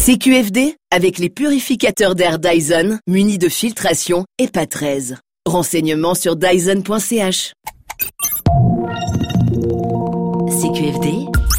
CQFD, avec les purificateurs d'air Dyson, munis de filtration HEPA 13. Renseignements sur dyson.ch. CQFD.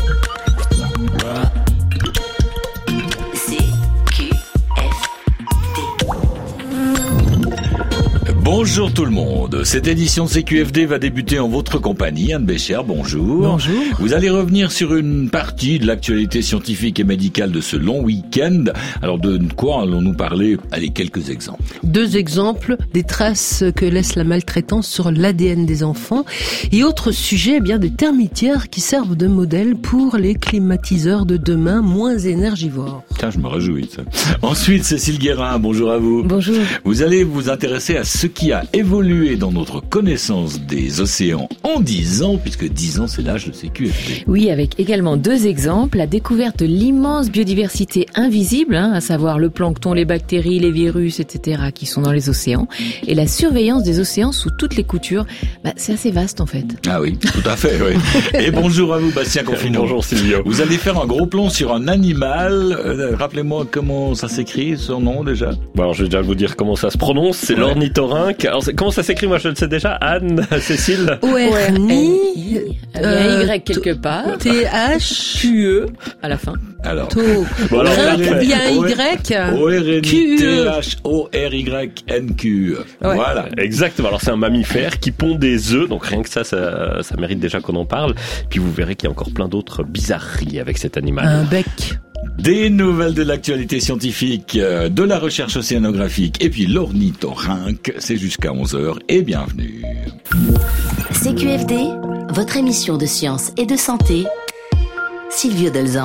Bonjour tout le monde. Cette édition de CQFD va débuter en votre compagnie. Anne Bécher, bonjour. Bonjour. Vous allez revenir sur une partie de l'actualité scientifique et médicale de ce long week-end. Alors de quoi allons-nous parler? Allez, quelques exemples. 2 exemples, des traces que laisse la maltraitance sur l'ADN des enfants. Et autre sujet, eh bien des termitières qui servent de modèle pour les climatiseurs de demain moins énergivores. Tiens, je me réjouis de ça. Ensuite, Cécile Guérin, bonjour à vous. Bonjour. Vous allez vous intéresser à ce qui a évolué dans notre connaissance des océans en 10 ans, puisque 10 ans c'est l'âge de CQFD. Oui, avec également 2 exemples, la découverte de l'immense biodiversité invisible, à savoir le plancton, les bactéries, les virus, etc. qui sont dans les océans, et la surveillance des océans sous toutes les coutures. C'est assez vaste en fait. Ah oui, tout à fait, oui. Et bonjour à vous, Bastien Confinement. Bonjour Silvio. Vous allez faire un gros plan sur un animal. Rappelez-moi comment ça s'écrit, son nom déjà. Bon, alors je vais déjà vous dire comment ça se prononce. C'est l'ornithorynque. Alors comment ça s'écrit? Moi je le sais déjà. Anne, Cécile. O-R-N-I. Il y a un Y quelque part. T-H-Q-E à la fin. Alors. Bon, alors, il y a un Y. O-R-N-I-T-H-O-R-Y-N-Q. Voilà. Exactement. Alors c'est un mammifère qui pond des œufs. Donc rien que ça mérite déjà qu'on en parle. Puis vous verrez qu'il y a encore plein d'autres bizarreries avec cet animal. Un bec. Des nouvelles de l'actualité scientifique, de la recherche océanographique et puis l'ornithorynque, c'est jusqu'à 11h et bienvenue. CQFD, votre émission de science et de santé, Silvio Delzan.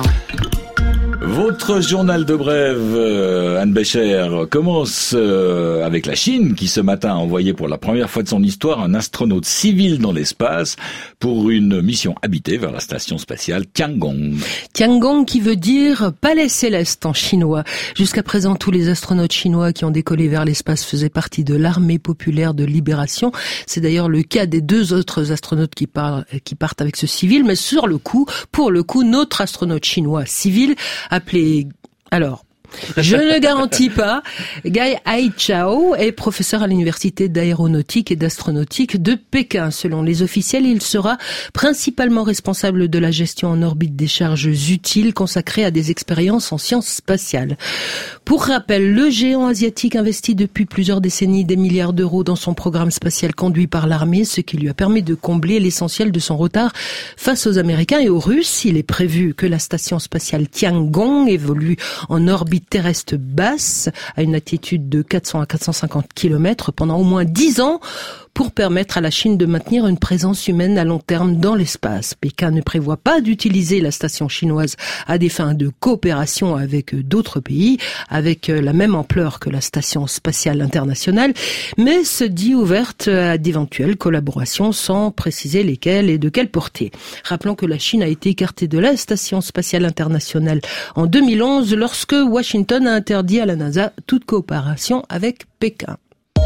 Votre journal de brève, Anne Bécher, commence avec la Chine qui ce matin a envoyé pour la première fois de son histoire un astronaute civil dans l'espace pour une mission habitée vers la station spatiale Tiangong. Tiangong qui veut dire palais céleste en chinois. Jusqu'à présent, tous les astronautes chinois qui ont décollé vers l'espace faisaient partie de l'armée populaire de libération. C'est d'ailleurs le cas des 2 autres astronautes qui partent avec ce civil, mais pour le coup, notre astronaute chinois civil appelé, je ne garantis pas. Gai Haichao est professeur à l'université d'aéronautique et d'astronautique de Pékin. Selon les officiels, il sera principalement responsable de la gestion en orbite des charges utiles consacrées à des expériences en sciences spatiales. Pour rappel, le géant asiatique investit depuis plusieurs décennies des milliards d'euros dans son programme spatial conduit par l'armée, ce qui lui a permis de combler l'essentiel de son retard face aux Américains et aux Russes. Il est prévu que la station spatiale Tiangong évolue en orbite terrestre basse à une altitude de 400 à 450 km pendant au moins 10 ans pour permettre à la Chine de maintenir une présence humaine à long terme dans l'espace. Pékin ne prévoit pas d'utiliser la station chinoise à des fins de coopération avec d'autres pays, avec la même ampleur que la station spatiale internationale, mais se dit ouverte à d'éventuelles collaborations sans préciser lesquelles et de quelle portée. Rappelons que la Chine a été écartée de la station spatiale internationale en 2011 lorsque Washington a interdit à la NASA toute coopération avec Pékin.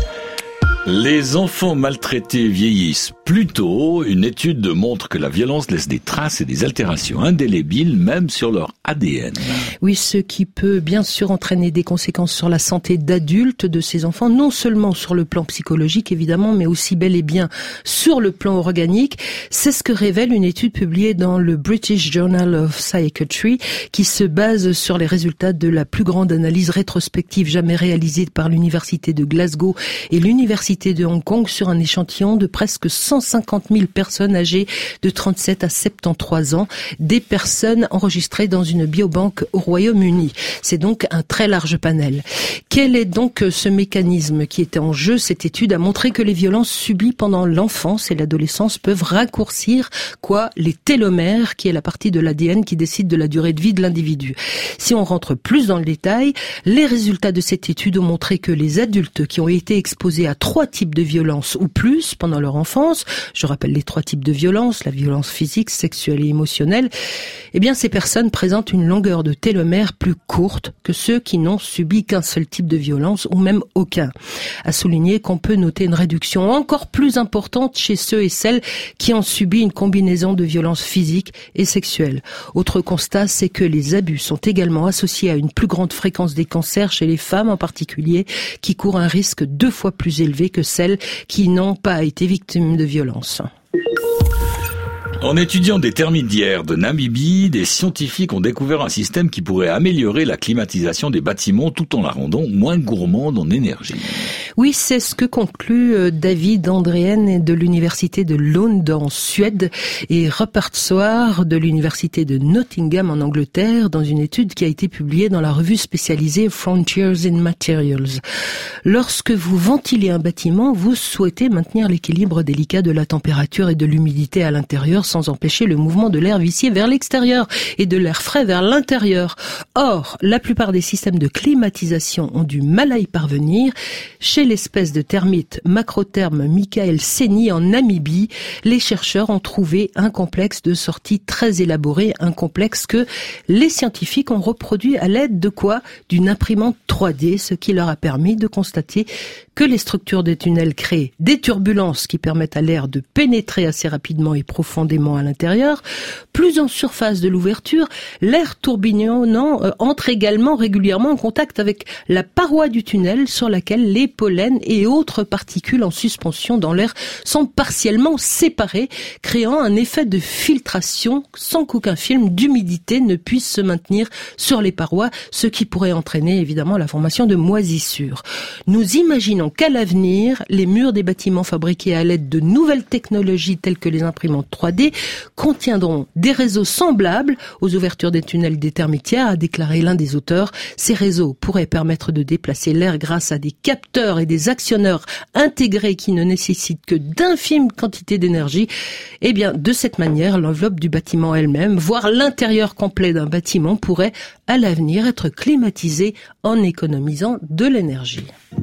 Les enfants maltraités vieillissent plus tôt. Une étude montre que la violence laisse des traces et des altérations indélébiles, même sur leur ADN. Oui, ce qui peut bien sûr entraîner des conséquences sur la santé d'adultes de ces enfants, non seulement sur le plan psychologique évidemment, mais aussi bel et bien sur le plan organique. C'est ce que révèle une étude publiée dans le British Journal of Psychiatry, qui se base sur les résultats de la plus grande analyse rétrospective jamais réalisée par l'université de Glasgow et l'université de Hong Kong sur un échantillon de presque 150 000 personnes âgées de 37 à 73 ans, des personnes enregistrées dans une biobanque au Royaume-Uni. C'est donc un très large panel. Quel est donc ce mécanisme qui était en jeu? Cette étude a montré que les violences subies pendant l'enfance et l'adolescence peuvent raccourcir les télomères, qui est la partie de l'ADN qui décide de la durée de vie de l'individu. Si on rentre plus dans le détail, les résultats de cette étude ont montré que les adultes qui ont été exposés à 3 types de violences ou plus pendant leur enfance je rappelle les 3 types de violence, la violence physique, sexuelle et émotionnelle, eh bien ces personnes présentent une longueur de télomère plus courte que ceux qui n'ont subi qu'un seul type de violence ou même aucun. À souligner qu'on peut noter une réduction encore plus importante chez ceux et celles qui ont subi une combinaison de violences physiques et sexuelles. Autre constat, c'est que les abus sont également associés à une plus grande fréquence des cancers chez les femmes en particulier, qui courent un risque 2 fois plus élevé que celles qui n'ont pas été victimes de violences. En étudiant des termites d'hier de Namibie, des scientifiques ont découvert un système qui pourrait améliorer la climatisation des bâtiments tout en la rendant moins gourmande en énergie. Oui, c'est ce que conclut David Andrén de l'université de Lund en Suède et Rupert Soar de l'université de Nottingham en Angleterre dans une étude qui a été publiée dans la revue spécialisée Frontiers in Materials. Lorsque vous ventilez un bâtiment, vous souhaitez maintenir l'équilibre délicat de la température et de l'humidité à l'intérieur sans empêcher le mouvement de l'air vicié vers l'extérieur et de l'air frais vers l'intérieur. Or, la plupart des systèmes de climatisation ont du mal à y parvenir. Chez l'espèce de termite Macrotherme michaelseni en Namibie, les chercheurs ont trouvé un complexe de sortie très élaboré, un complexe que les scientifiques ont reproduit à l'aide de quoi ? D'une imprimante 3D, ce qui leur a permis de constater que les structures des tunnels créent des turbulences qui permettent à l'air de pénétrer assez rapidement et profondément à l'intérieur. Plus en surface de l'ouverture, l'air tourbillonnant entre également régulièrement en contact avec la paroi du tunnel sur laquelle les pollens et autres particules en suspension dans l'air sont partiellement séparés, créant un effet de filtration sans qu'aucun film d'humidité ne puisse se maintenir sur les parois, ce qui pourrait entraîner évidemment la formation de moisissures. Nous imaginons qu'à l'avenir, les murs des bâtiments fabriqués à l'aide de nouvelles technologies telles que les imprimantes 3D contiendront des réseaux semblables aux ouvertures des tunnels des termitières, a déclaré l'un des auteurs. Ces réseaux pourraient permettre de déplacer l'air grâce à des capteurs et des actionneurs intégrés qui ne nécessitent que d'infimes quantités d'énergie. Eh bien, de cette manière, l'enveloppe du bâtiment elle-même, voire l'intérieur complet d'un bâtiment pourrait à l'avenir être climatisé en économisant de l'énergie.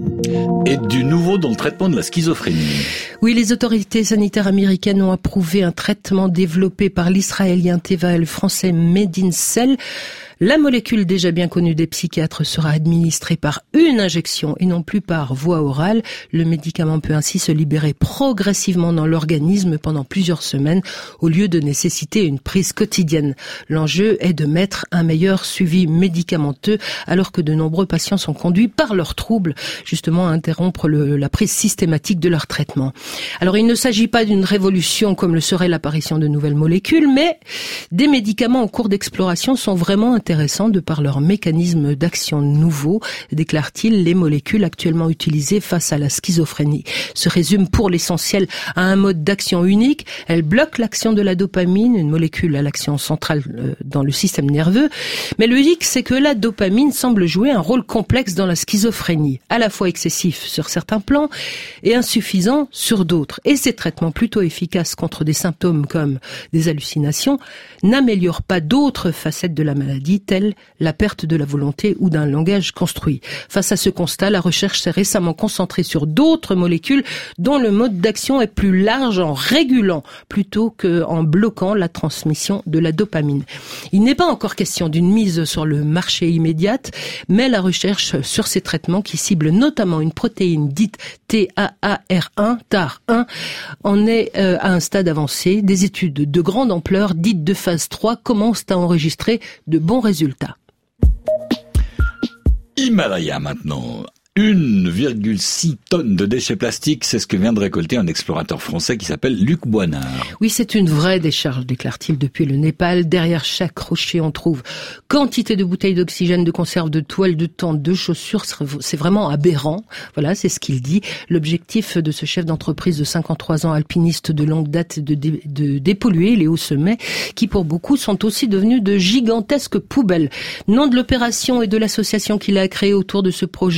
Et du nouveau dans le traitement de la schizophrénie. Oui, les autorités sanitaires américaines ont approuvé un traitement développé par l'israélien Teva et le français Medincell. La molécule déjà bien connue des psychiatres sera administrée par une injection et non plus par voie orale. Le médicament peut ainsi se libérer progressivement dans l'organisme pendant plusieurs semaines au lieu de nécessiter une prise quotidienne. L'enjeu est de mettre un meilleur suivi médicamenteux alors que de nombreux patients sont conduits par leurs troubles justement à interrompre la prise systématique de leur traitement. Alors il ne s'agit pas d'une révolution comme le serait l'apparition de nouvelles molécules, mais des médicaments en cours d'exploration sont vraiment intéressants de par leur mécanisme d'action nouveau, déclare-t-il. Les molécules actuellement utilisées face à la schizophrénie se résument pour l'essentiel à un mode d'action unique. Elles bloquent l'action de la dopamine, une molécule à l'action centrale dans le système nerveux. Mais le hic, c'est que la dopamine semble jouer un rôle complexe dans la schizophrénie, à la fois excessif sur certains plans et insuffisant sur d'autres. Et ces traitements plutôt efficaces contre des symptômes comme des hallucinations n'améliorent pas d'autres facettes de la maladie, telle la perte de la volonté ou d'un langage construit. Face à ce constat, la recherche s'est récemment concentrée sur d'autres molécules dont le mode d'action est plus large en régulant plutôt qu'en bloquant la transmission de la dopamine. Il n'est pas encore question d'une mise sur le marché immédiate, mais la recherche sur ces traitements qui ciblent notamment une protéine dite TAAR1, TAR1, en est à un stade avancé. Des études de grande ampleur, dites de phase 3, commencent à enregistrer de bons résultats. Himalaya maintenant. 1,6 tonnes de déchets plastiques, c'est ce que vient de récolter un explorateur français qui s'appelle Luc Boinard. Oui, c'est une vraie décharge, déclare-t-il, depuis le Népal. Derrière chaque rocher, on trouve quantité de bouteilles d'oxygène, de conserves, de toiles, de tentes, de chaussures. C'est vraiment aberrant. Voilà, c'est ce qu'il dit. L'objectif de ce chef d'entreprise de 53 ans, alpiniste de longue date, de dépolluer les hauts sommets, qui pour beaucoup sont aussi devenus de gigantesques poubelles. Nom de l'opération et de l'association qu'il a créée autour de ce projet, Himalaya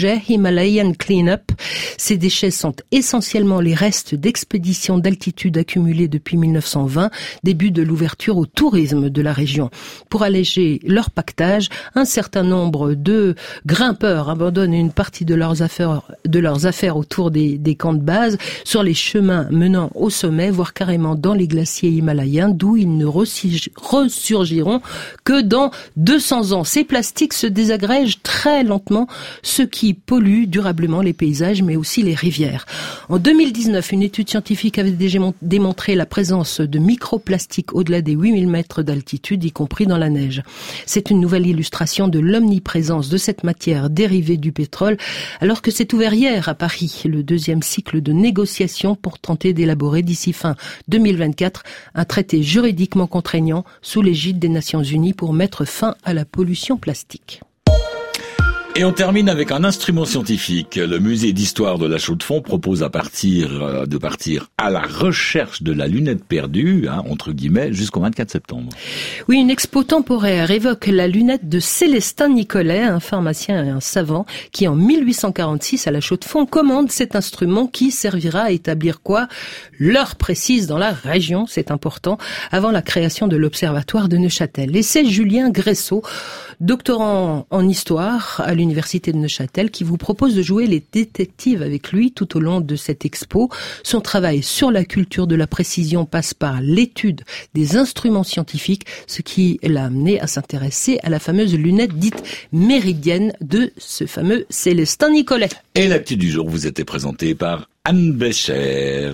Himalayan Cleanup. Ces déchets sont essentiellement les restes d'expéditions d'altitude accumulées depuis 1920, début de l'ouverture au tourisme de la région. Pour alléger leur pactage, un certain nombre de grimpeurs abandonnent une partie de leurs affaires autour des camps de base, sur les chemins menant au sommet, voire carrément dans les glaciers himalayens, d'où ils ne ressurgiront que dans 200 ans. Ces plastiques se désagrègent très lentement, ce qui pollue durablement les paysages, mais aussi les rivières. En 2019, une étude scientifique avait déjà démontré la présence de microplastiques au-delà des 8000 mètres d'altitude, y compris dans la neige. C'est une nouvelle illustration de l'omniprésence de cette matière dérivée du pétrole, alors que s'est ouvert hier à Paris le deuxième cycle de négociations pour tenter d'élaborer d'ici fin 2024 un traité juridiquement contraignant sous l'égide des Nations Unies pour mettre fin à la pollution plastique. Et on termine avec un instrument scientifique. Le musée d'histoire de la Chaux-de-Fonds propose de partir à la recherche de la lunette perdue, entre guillemets, jusqu'au 24 septembre. Oui, une expo temporaire évoque la lunette de Célestin Nicolet, un pharmacien et un savant qui, en 1846, à la Chaux-de-Fonds, commande cet instrument qui servira à établir quoi ? L'heure précise dans la région, c'est important, avant la création de l'Observatoire de Neuchâtel. Et c'est Julien Gressot, doctorant en histoire à l'Université de Neuchâtel, qui vous propose de jouer les détectives avec lui tout au long de cette expo. Son travail sur la culture de la précision passe par l'étude des instruments scientifiques, ce qui l'a amené à s'intéresser à la fameuse lunette dite méridienne de ce fameux Célestin Nicolet. Et l'actu du jour vous était présentée par Anne Bécher.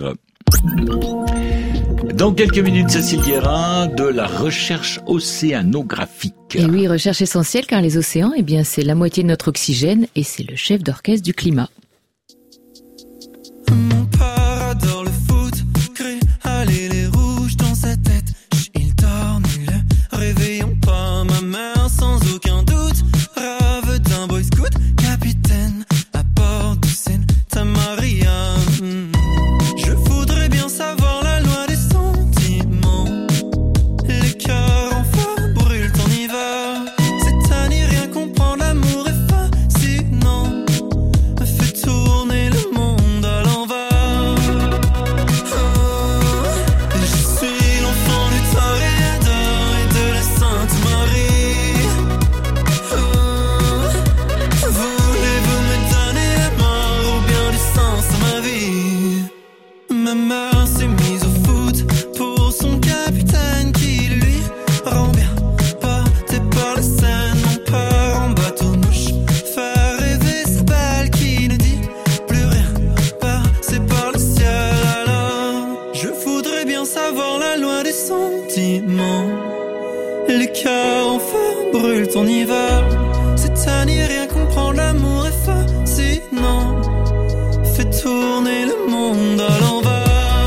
Dans quelques minutes, Cécile Guérin, de la recherche océanographique. Et oui, recherche essentielle car les océans, c'est la moitié de notre oxygène et c'est le chef d'orchestre du climat. Mon père adore le foot, crée aller les rouges dans sa tête. Il dort nul, réveillons pas ma mère sans aucun doute. Rêve d'un boy scout, capitaine à bord du Santa Maria. Je voudrais bien savoir la loi des sentiments. Les cœurs en feu brûlent en hiver. C'est à n'y rien comprendre, l'amour est fascinant. Fait tourner le monde à l'envers. Je suis l'enfant du Toréador et de la Sainte Marie. Voulez-vous me donner la mort ou bien du sens à ma vie? Ma mère s'est mise au foot pour son capitaine qui lui rend bien. Porté par la Seine, mon père en bateau-mouche. Faire rêver sa belle qui ne dit plus rien. Passé par le ciel alors. Je voudrais bien savoir la loi des sentiments. Les cœurs en feu brûlent en hiver. C'est à n'y rien comprendre, l'amour est fascinant. Fait tourner le monde à l'envers.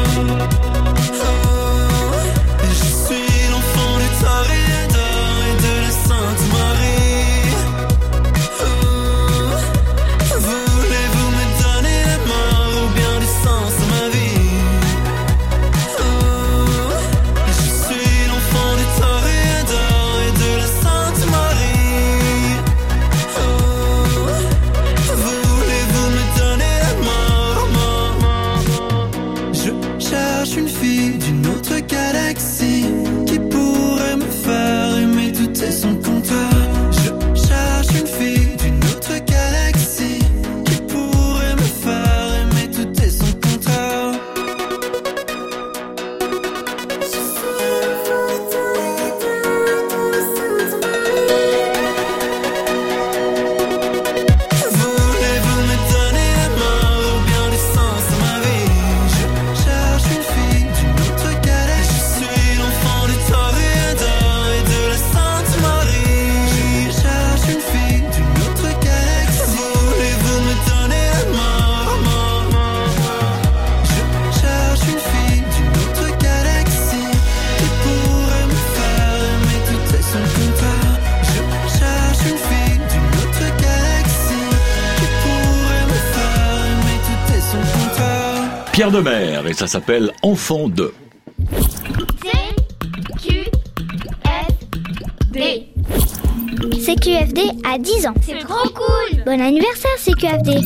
Je suis l'enfant du Toréador et de la Sainte Marie. Voulez-vous me donner la mort ou bien du sens à ma vie? Je suis l'enfant du Toréador et de la Sainte Marie. Voulez-vous me donner la mort? Je cherche une fille d'une autre galaxie qui pourrait me faire aimer tout et son compteur. Je cherche une fille d'une autre galaxie qui pourrait me faire aimer tout et son compteur. Voulez-vous me donner la mort ou bien du sens à ma vie? Je cherche une fille d'une autre galaxie. Je suis l'enfant du Toréador et de la Sainte Marie. Je cherche une fille d'une autre galaxie. Voulez-vous me donner la mort? Je cherche une fille d'une autre galaxie qui pourrait me faire aimer tout et son compteur. Je cherche une fille d'une autre galaxie qui pourrait me faire aimer tout et son compteur. Pierre Demer, et ça s'appelle Enfant de. CQFD. CQFD a 10 ans. C'est trop cool! Bon anniversaire CQFD!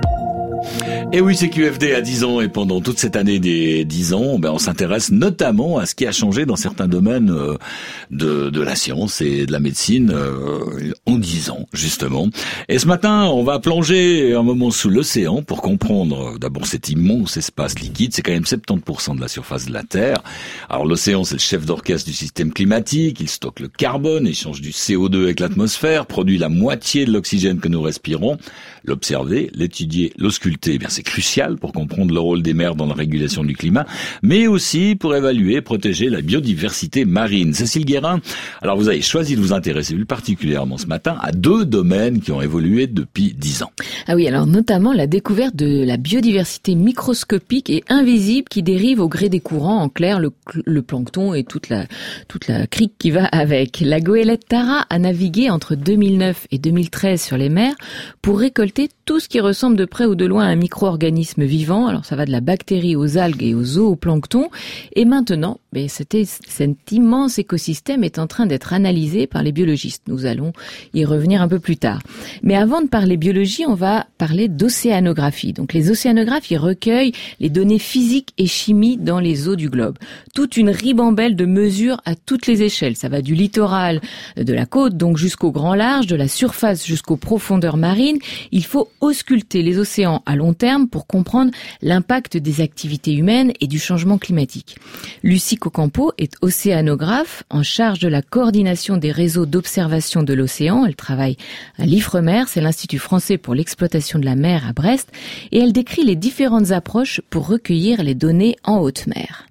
Et oui, CQFD a 10 ans et pendant toute cette année des 10 ans, on s'intéresse notamment à ce qui a changé dans certains domaines de la science et de la médecine en 10 ans, justement. Et ce matin, on va plonger un moment sous l'océan pour comprendre d'abord cet immense espace liquide. C'est quand même 70% de la surface de la Terre. Alors l'océan, c'est le chef d'orchestre du système climatique. Il stocke le carbone, échange du CO2 avec l'atmosphère, produit la moitié de l'oxygène que nous respirons. L'observer, l'étudier, l'ausculter, c'est crucial pour comprendre le rôle des mers dans la régulation du climat, mais aussi pour évaluer et protéger la biodiversité marine. Cécile Guérin, alors vous avez choisi de vous intéresser plus particulièrement ce matin à 2 domaines qui ont évolué depuis 10 ans. Ah oui, alors notamment la découverte de la biodiversité microscopique et invisible qui dérive au gré des courants, en clair le plancton et toute la crique qui va avec. La goélette Tara a navigué entre 2009 et 2013 sur les mers pour récolter tout ce qui ressemble de près ou de loin à un micro-organisme vivant. Alors ça va de la bactérie aux algues et aux zooplanctons. Et maintenant, cet immense écosystème est en train d'être analysé par les biologistes. Nous allons y revenir un peu plus tard. Mais avant de parler biologie, on va parler d'océanographie. Donc les océanographes, ils recueillent les données physiques et chimiques dans les eaux du globe. Toute une ribambelle de mesures à toutes les échelles. Ça va du littoral, de la côte, donc jusqu'au grand large, de la surface jusqu'aux profondeurs marines. Il faut ausculter les océans à long terme pour comprendre l'impact des activités humaines et du changement climatique. Lucie Cocampo est océanographe en charge de la coordination des réseaux d'observation de l'océan. Elle travaille à l'IFREMER, c'est l'Institut français pour l'exploitation de la mer à Brest, et elle décrit les différentes approches pour recueillir les données en haute mer.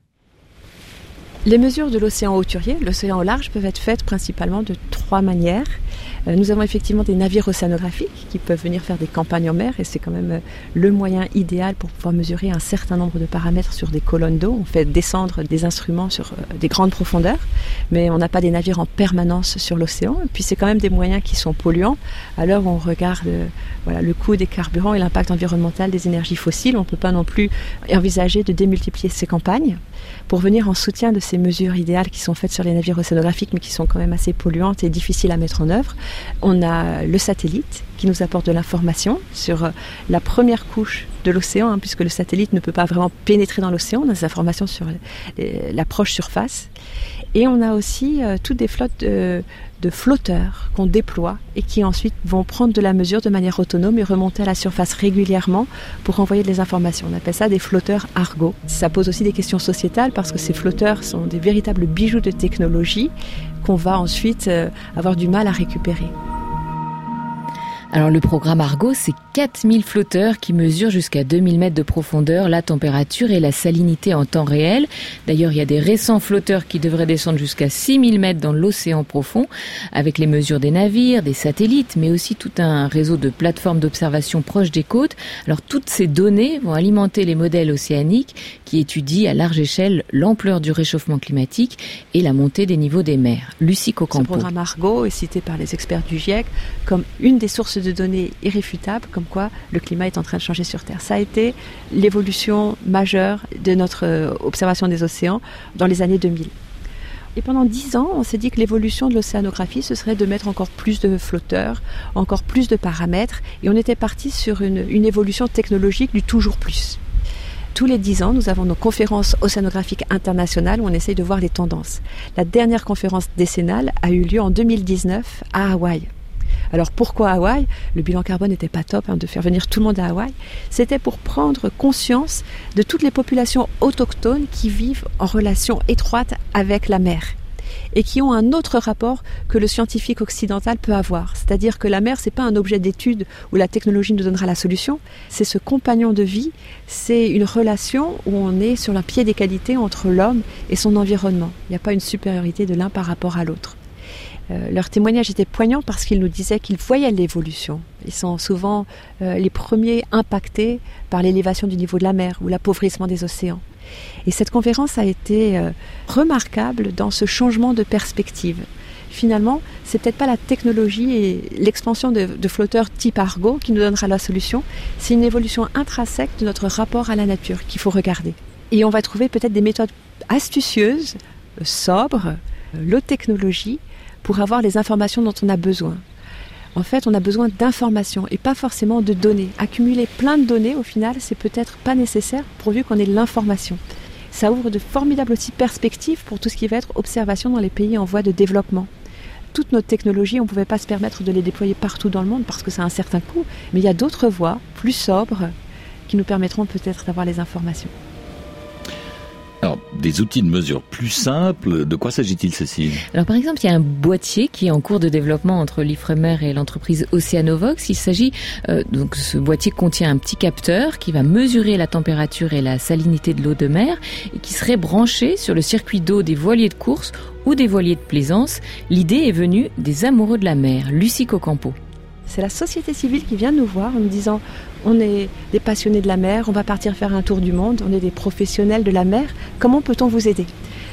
Les mesures de l'océan hauturier, l'océan au large, peuvent être faites principalement de 3 manières. Nous avons effectivement des navires océanographiques qui peuvent venir faire des campagnes en mer et c'est quand même le moyen idéal pour pouvoir mesurer un certain nombre de paramètres sur des colonnes d'eau. On fait descendre des instruments sur des grandes profondeurs, mais on n'a pas des navires en permanence sur l'océan. Et puis c'est quand même des moyens qui sont polluants. À l'heure où on regarde le coût des carburants et l'impact environnemental des énergies fossiles, on ne peut pas non plus envisager de démultiplier ces campagnes pour venir en soutien de ces mesures idéales qui sont faites sur les navires océanographiques mais qui sont quand même assez polluantes et difficiles à mettre en œuvre. On a le satellite qui nous apporte de l'information sur la première couche de l'océan, puisque le satellite ne peut pas vraiment pénétrer dans l'océan. On a des informations sur la proche surface. Et on a aussi toutes des flottes de flotteurs qu'on déploie et qui ensuite vont prendre de la mesure de manière autonome et remonter à la surface régulièrement pour envoyer des informations. On appelle ça des flotteurs Argo. Ça pose aussi des questions sociétales parce que ces flotteurs sont des véritables bijoux de technologie qu'on va ensuite avoir du mal à récupérer. Alors le programme Argo, c'est 4000 flotteurs qui mesurent jusqu'à 2000 mètres de profondeur la température et la salinité en temps réel. D'ailleurs, il y a des récents flotteurs qui devraient descendre jusqu'à 6000 mètres dans l'océan profond avec les mesures des navires, des satellites, mais aussi tout un réseau de plateformes d'observation proches des côtes. Alors toutes ces données vont alimenter les modèles océaniques qui étudient à large échelle l'ampleur du réchauffement climatique et la montée des niveaux des mers. Lucie Cocampo. Ce programme Argo est cité par les experts du GIEC comme une des sources de données irréfutables comme quoi le climat est en train de changer sur Terre. Ça a été l'évolution majeure de notre observation des océans dans les années 2000. Et pendant 10 ans, on s'est dit que l'évolution de l'océanographie, ce serait de mettre encore plus de flotteurs, encore plus de paramètres, et on était parti sur une évolution technologique du toujours plus. Tous les 10 ans, nous avons nos conférences océanographiques internationales où on essaye de voir les tendances. La dernière conférence décennale a eu lieu en 2019 à Hawaï. Alors pourquoi Hawaï ? Le bilan carbone n'était pas top de faire venir tout le monde à Hawaï. C'était pour prendre conscience de toutes les populations autochtones qui vivent en relation étroite avec la mer et qui ont un autre rapport que le scientifique occidental peut avoir. C'est-à-dire que la mer, c'est pas un objet d'étude où la technologie nous donnera la solution, c'est ce compagnon de vie, c'est une relation où on est sur un pied d'égalité entre l'homme et son environnement. Il n'y a pas une supériorité de l'un par rapport à l'autre. Leur témoignage était poignant parce qu'ils nous disaient qu'ils voyaient l'évolution. Ils sont souvent les premiers impactés par l'élévation du niveau de la mer ou l'appauvrissement des océans. Et cette conférence a été remarquable dans ce changement de perspective. Finalement, c'est peut-être pas la technologie et l'expansion de flotteurs type Argo qui nous donnera la solution, c'est une évolution intrinsèque de notre rapport à la nature qu'il faut regarder. Et on va trouver peut-être des méthodes astucieuses, sobres, low technologie, pour avoir les informations dont on a besoin. En fait, on a besoin d'informations et pas forcément de données. Accumuler plein de données, au final, c'est peut-être pas nécessaire pourvu qu'on ait l'information. Ça ouvre de formidables aussi perspectives pour tout ce qui va être observation dans les pays en voie de développement. Toutes nos technologies, on ne pouvait pas se permettre de les déployer partout dans le monde parce que ça a un certain coût, mais il y a d'autres voies plus sobres qui nous permettront peut-être d'avoir les informations. Alors, des outils de mesure plus simples, de quoi s'agit-il, Cécile ? Alors par exemple, il y a un boîtier qui est en cours de développement entre l'Ifremer et l'entreprise Oceanovox. Il s'agit, donc ce boîtier contient un petit capteur qui va mesurer la température et la salinité de l'eau de mer et qui serait branché sur le circuit d'eau des voiliers de course ou des voiliers de plaisance. L'idée est venue des amoureux de la mer, Lucie Cocampo. C'est la société civile qui vient nous voir en nous disant on est des passionnés de la mer, on va partir faire un tour du monde, on est des professionnels de la mer, comment peut-on vous aider ?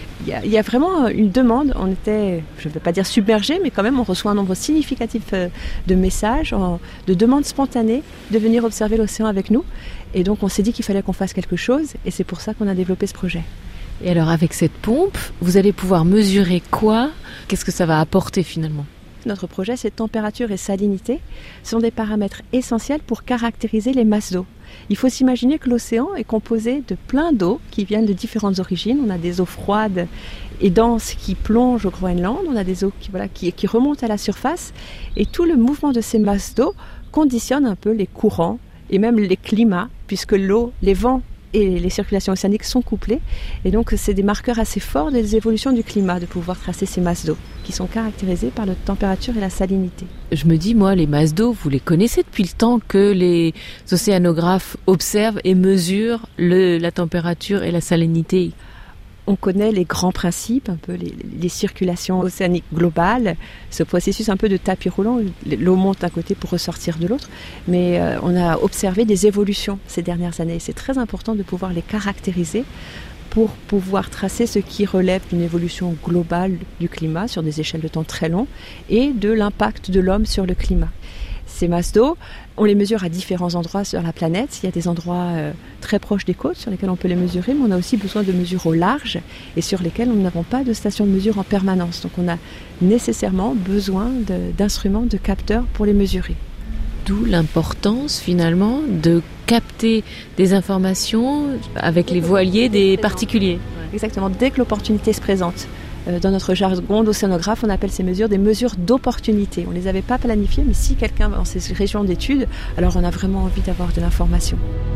Il y a vraiment une demande, on était, je ne vais pas dire submergés, mais quand même on reçoit un nombre significatif de messages, de demandes spontanées de venir observer l'océan avec nous. Et donc on s'est dit qu'il fallait qu'on fasse quelque chose et c'est pour ça qu'on a développé ce projet. Et alors avec cette pompe, vous allez pouvoir mesurer quoi ? Qu'est-ce que ça va apporter finalement ? Notre projet, c'est température et salinité. Ce sont des paramètres essentiels pour caractériser les masses d'eau. Il faut s'imaginer que l'océan est composé de plein d'eau qui viennent de différentes origines. On a des eaux froides et denses qui plongent au Groenland. On a des eaux qui remontent à la surface. Et tout le mouvement de ces masses d'eau conditionne un peu les courants et même les climats, puisque l'eau, les vents et les circulations océaniques sont couplées. Et donc, c'est des marqueurs assez forts des évolutions du climat de pouvoir tracer ces masses d'eau qui sont caractérisées par la température et la salinité. Je me dis, moi, les masses d'eau, vous les connaissez depuis le temps que les océanographes observent et mesurent la température et la salinité. On connaît les grands principes, un peu les circulations océaniques globales, ce processus un peu de tapis roulant, l'eau monte d'un côté pour ressortir de l'autre, mais on a observé des évolutions ces dernières années. C'est très important de pouvoir les caractériser pour pouvoir tracer ce qui relève d'une évolution globale du climat sur des échelles de temps très longues et de l'impact de l'homme sur le climat. Ces masses d'eau, on les mesure à différents endroits sur la planète. Il y a des endroits très proches des côtes sur lesquels on peut les mesurer, mais on a aussi besoin de mesures au large et sur lesquelles nous n'avons pas de station de mesure en permanence. Donc on a nécessairement besoin d'instruments, de capteurs pour les mesurer. D'où l'importance finalement de capter des informations avec les voiliers des particuliers. Exactement, dès que l'opportunité se présente. Dans notre jargon d'océanographe, on appelle ces mesures des mesures d'opportunité. On ne les avait pas planifiées, mais si quelqu'un va dans ces régions d'études, alors on a vraiment envie d'avoir de l'information.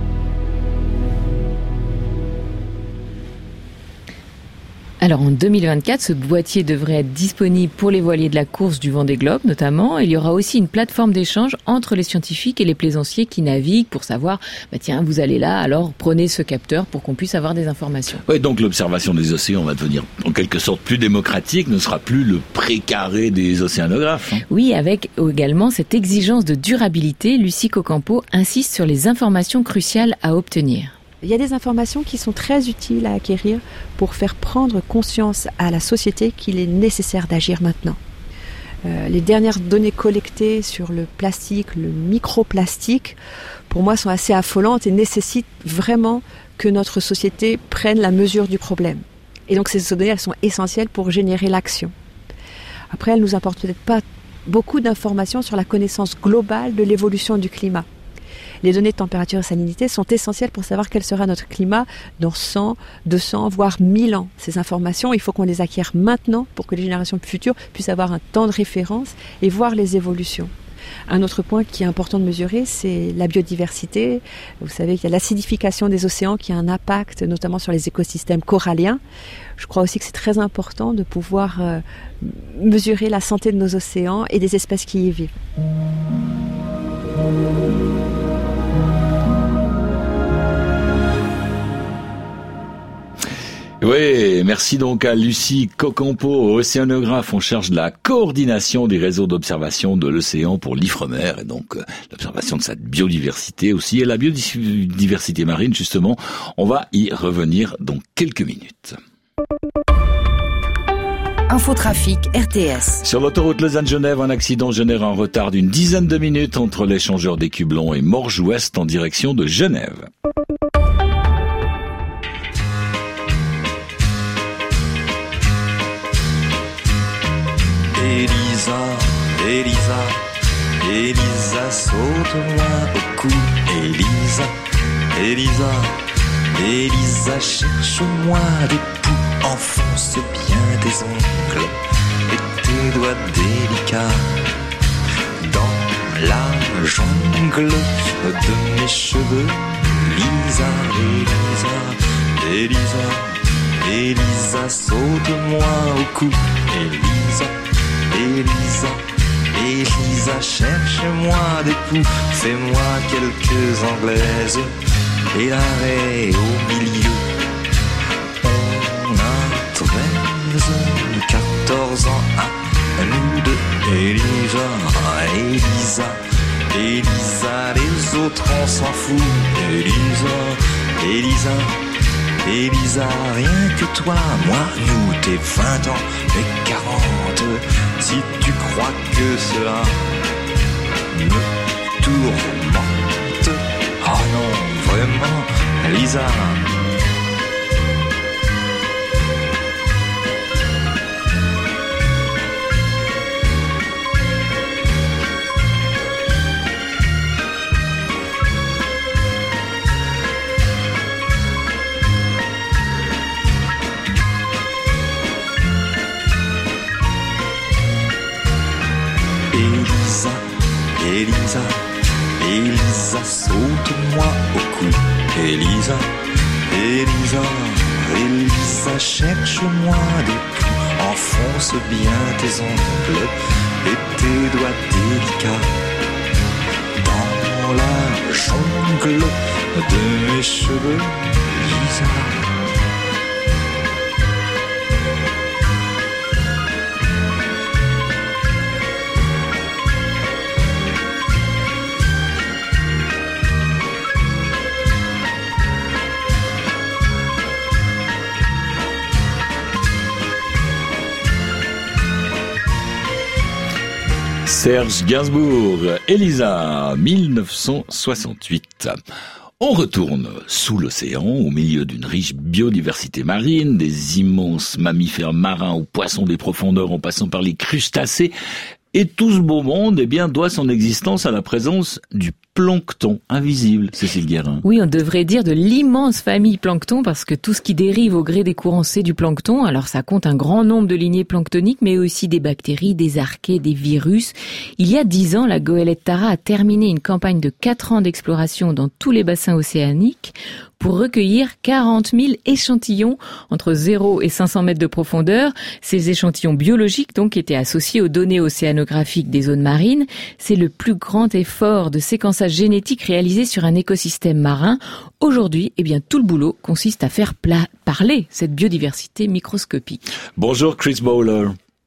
Alors en 2024, ce boîtier devrait être disponible pour les voiliers de la course du Vendée Globe notamment. Il y aura aussi une plateforme d'échange entre les scientifiques et les plaisanciers qui naviguent pour savoir, tiens, vous allez là, alors prenez ce capteur pour qu'on puisse avoir des informations. Oui, donc l'observation des océans va devenir en quelque sorte plus démocratique, ne sera plus le précaré des océanographes. Oui, avec également cette exigence de durabilité, Lucie Cocampo insiste sur les informations cruciales à obtenir. Il y a des informations qui sont très utiles à acquérir pour faire prendre conscience à la société qu'il est nécessaire d'agir maintenant. Les dernières données collectées sur le plastique, le microplastique, pour moi sont assez affolantes et nécessitent vraiment que notre société prenne la mesure du problème. Et donc ces données, elles sont essentielles pour générer l'action. Après, elles ne nous apportent peut-être pas beaucoup d'informations sur la connaissance globale de l'évolution du climat. Les données de température et salinité sont essentielles pour savoir quel sera notre climat dans 100, 200, voire 1000 ans. Ces informations, il faut qu'on les acquiert maintenant pour que les générations futures puissent avoir un temps de référence et voir les évolutions. Un autre point qui est important de mesurer, c'est la biodiversité. Vous savez qu'il y a l'acidification des océans qui a un impact notamment sur les écosystèmes coralliens. Je crois aussi que c'est très important de pouvoir mesurer la santé de nos océans et des espèces qui y vivent. Oui, merci donc à Lucie Cocampo, océanographe en charge de la coordination des réseaux d'observation de l'océan pour l'Ifremer et donc l'observation de sa biodiversité aussi et la biodiversité marine justement. On va y revenir dans quelques minutes. Infotrafic RTS. Sur l'autoroute Lausanne-Genève, un accident génère un retard d'une dizaine de minutes entre l'échangeur d'Écublon et Morges-Ouest en direction de Genève. Elisa, Elisa, saute-moi au cou. Elisa, Elisa, Elisa, cherche-moi des poux. Enfonce bien tes ongles et tes doigts délicats dans la jungle de mes cheveux. Elisa, Elisa, Elisa, Elisa, saute-moi au cou. Elisa, Elisa, Elisa, cherche-moi des poux. Fais-moi quelques anglaises et l'arrêt au milieu. On a 14 ans à nous deux. Elisa, Elisa, Elisa, les autres on s'en fout. Elisa, Elisa, Elisa, rien que toi, moi, nous, tes 20 ans et 40. Si tu crois que cela me tourmente, oh non, vraiment, Elisa. Elisa, Elisa, saute-moi au cou. Elisa, Elisa, Elisa, cherche-moi des poux. Enfonce bien tes ongles et tes doigts délicats dans la jungle de mes cheveux. Elisa. Serge Gainsbourg, Elisa, 1968. On retourne sous l'océan, au milieu d'une riche biodiversité marine, des immenses mammifères marins aux poissons des profondeurs en passant par les crustacés. Et tout ce beau monde, eh bien, doit son existence à la présence du plancton invisible, Cécile Guérin. Oui, on devrait dire de l'immense famille plancton, parce que tout ce qui dérive au gré des courants, c'est du plancton. Alors ça compte un grand nombre de lignées planctoniques, mais aussi des bactéries, des archées, des virus. Il y a 10 ans, la goélette Tara a terminé une campagne de 4 ans d'exploration dans tous les bassins océaniques pour recueillir 40 000 échantillons entre 0 et 500 mètres de profondeur. Ces échantillons biologiques, donc, étaient associés aux données océanographiques des zones marines. C'est le plus grand effort de séquençage génétique réalisé sur un écosystème marin. Aujourd'hui, eh bien, tout le boulot consiste à faire parler cette biodiversité microscopique. Bonjour Chris Bowler.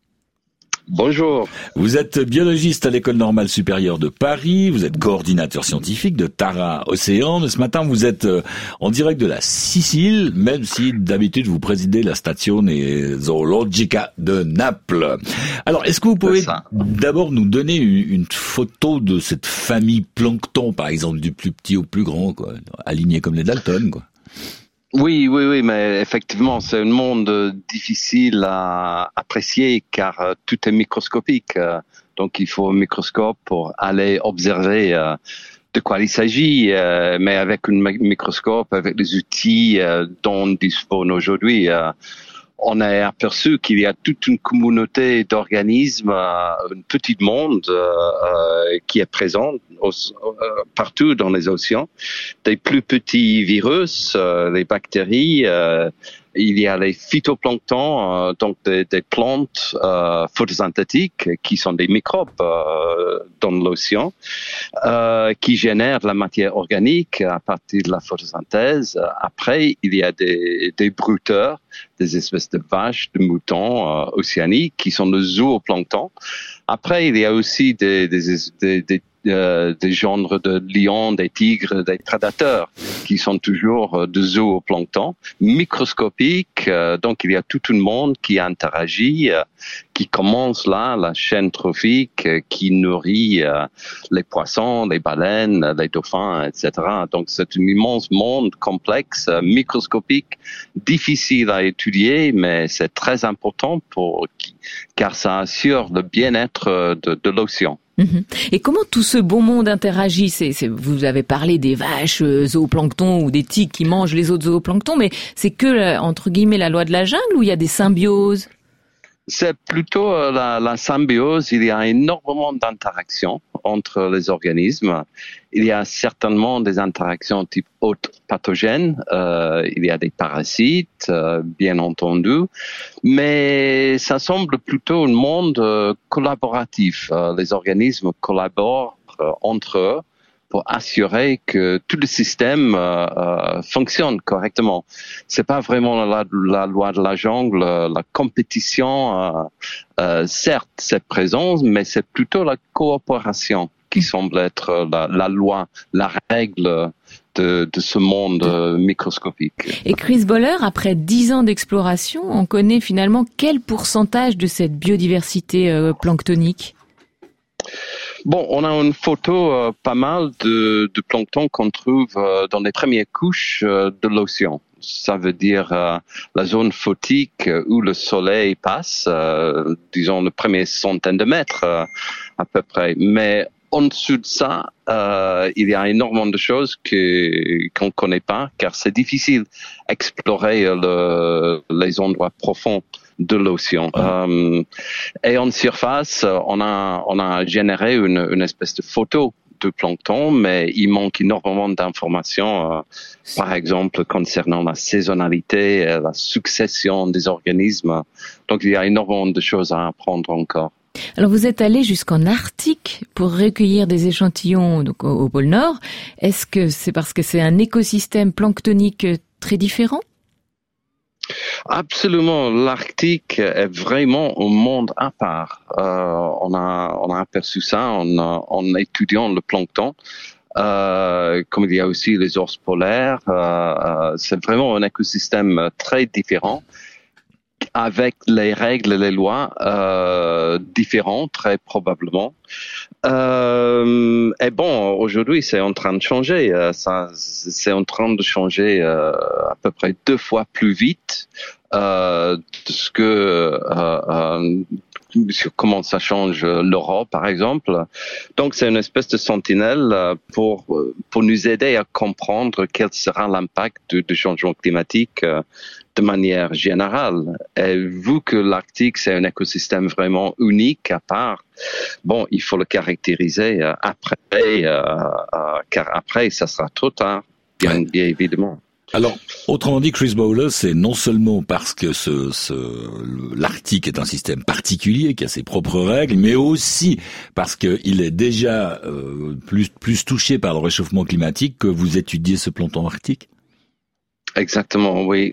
Bonjour. Vous êtes biologiste à l'École normale supérieure de Paris, vous êtes coordinateur scientifique de Tara Océan, mais ce matin vous êtes en direct de la Sicile, même si d'habitude vous présidez la Stazione Zoologica de Naples. Alors, est-ce que vous pouvez d'abord nous donner une photo de cette famille plancton, par exemple, du plus petit au plus grand, quoi, aligné comme les Dalton, quoi? Oui, mais effectivement, c'est un monde difficile à apprécier car tout est microscopique. Donc, il faut un microscope pour aller observer de quoi il s'agit. Mais avec un microscope, avec les outils dont on dispose aujourd'hui, on a aperçu qu'il y a toute une communauté d'organismes, un petit monde qui est présent partout dans les océans. Des plus petits virus, les bactéries, il y a les phytoplanctons, donc des plantes photosynthétiques qui sont des microbes dans l'océan, qui génèrent de la matière organique à partir de la photosynthèse. Après, il y a des brouteurs, des espèces de vaches, de moutons océaniques qui sont le zooplancton. Après, il y a aussi des genres de lions, des tigres, des prédateurs qui sont toujours de zooplancton microscopiques. Donc, il y a tout un monde qui interagit, qui commence là, la chaîne trophique qui nourrit les poissons, les baleines, les dauphins, etc. Donc, c'est un immense monde complexe, microscopique, difficile à étudier, mais c'est très important car ça assure le bien-être de l'océan. Et comment tout ce beau monde interagit? Vous avez parlé des vaches zooplancton ou des tigres qui mangent les autres zooplanctons, mais c'est que, entre guillemets, la loi de la jungle ou il y a des symbioses? C'est plutôt la symbiose. Il y a énormément d'interactions entre les organismes. Il y a certainement des interactions type hôte pathogène. Il y a des parasites, bien entendu. Mais ça semble plutôt un monde collaboratif. Les organismes collaborent entre eux pour assurer que tout le système fonctionne correctement. C'est pas vraiment la loi de la jungle, la compétition. Certes, c'est présent, mais c'est plutôt la coopération qui semble être la loi, la règle de ce monde microscopique. Et Chris Boller, après 10 ans d'exploration, on connaît finalement quel pourcentage de cette biodiversité planctonique? Bon, on a une photo pas mal de plancton qu'on trouve dans les premières couches de l'océan. Ça veut dire la zone photique où le soleil passe, disons les premières centaines de mètres à peu près. Mais en dessous de ça, il y a énormément de choses qu'on connaît pas, car c'est difficile d'explorer les endroits profonds de l'océan. Et en surface, on a généré une espèce de photo de plancton, mais il manque énormément d'informations, par exemple concernant la saisonnalité, la succession des organismes. Donc il y a énormément de choses à apprendre encore. Alors vous êtes allé jusqu'en Arctique pour recueillir des échantillons donc au pôle Nord. Est-ce que c'est parce que c'est un écosystème planctonique très différent? Absolument, l'Arctique est vraiment un monde à part. On a aperçu ça en étudiant le plancton. Comme il y a aussi les ours polaires, c'est vraiment un écosystème très différent, avec les règles et les lois différentes, très probablement. Et bon, aujourd'hui, c'est en train de changer. C'est en train de changer à peu près 2 fois plus vite de ce que sur comment ça change l'Europe, par exemple. Donc, c'est une espèce de sentinelle pour nous aider à comprendre quel sera l'impact du changement climatique de manière générale. Et vu que l'Arctique, c'est un écosystème vraiment unique à part, bon, il faut le caractériser après, car après, ça sera trop tard, bien évidemment. Alors, autrement dit, Chris Boller, c'est non seulement parce que l'Arctique est un système particulier qui a ses propres règles, mais aussi parce qu'il est déjà plus touché par le réchauffement climatique que vous étudiez ce plancton arctique. Exactement, oui.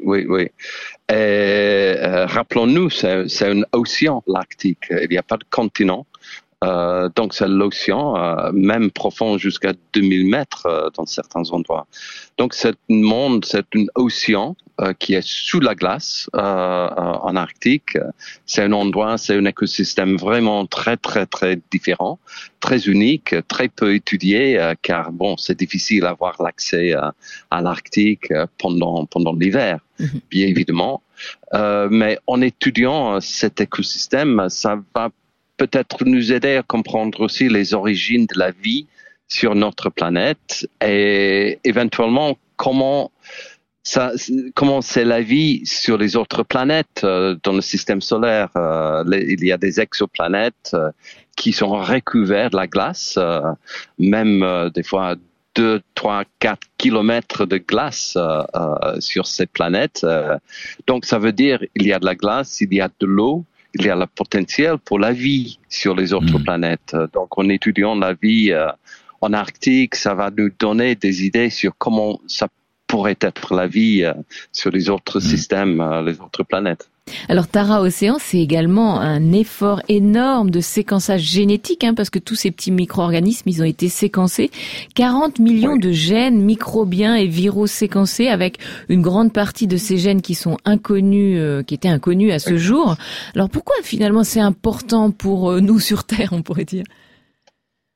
Et rappelons-nous, c'est un océan, l'Arctique. Il n'y a pas de continent. Donc c'est l'océan, même profond jusqu'à 2000 mètres dans certains endroits. Donc c'est un océan qui est sous la glace en Arctique. C'est un endroit, c'est un écosystème vraiment très très très différent, très unique, très peu étudié, car bon, c'est difficile d'avoir l'accès à l'Arctique pendant l'hiver, bien évidemment. Mais en étudiant cet écosystème, ça va peut-être nous aider à comprendre aussi les origines de la vie sur notre planète et éventuellement comment c'est la vie sur les autres planètes dans le système solaire. Il y a des exoplanètes qui sont recouvertes de la glace, même des fois 2, 3, 4 kilomètres de glace sur ces planètes. Donc ça veut dire il y a de la glace, il y a de l'eau, il y a le potentiel pour la vie sur les autres planètes. Donc, en étudiant la vie en Arctique, ça va nous donner des idées sur comment ça pourrait être la vie sur les autres systèmes, les autres planètes. Alors Tara Océan, c'est également un effort énorme de séquençage génétique, parce que tous ces petits micro-organismes, ils ont été séquencés. 40 millions de gènes microbiens et viraux séquencés, avec une grande partie de ces gènes qui sont inconnus, qui étaient inconnus à ce jour. Alors pourquoi finalement c'est important pour nous sur Terre, on pourrait dire ?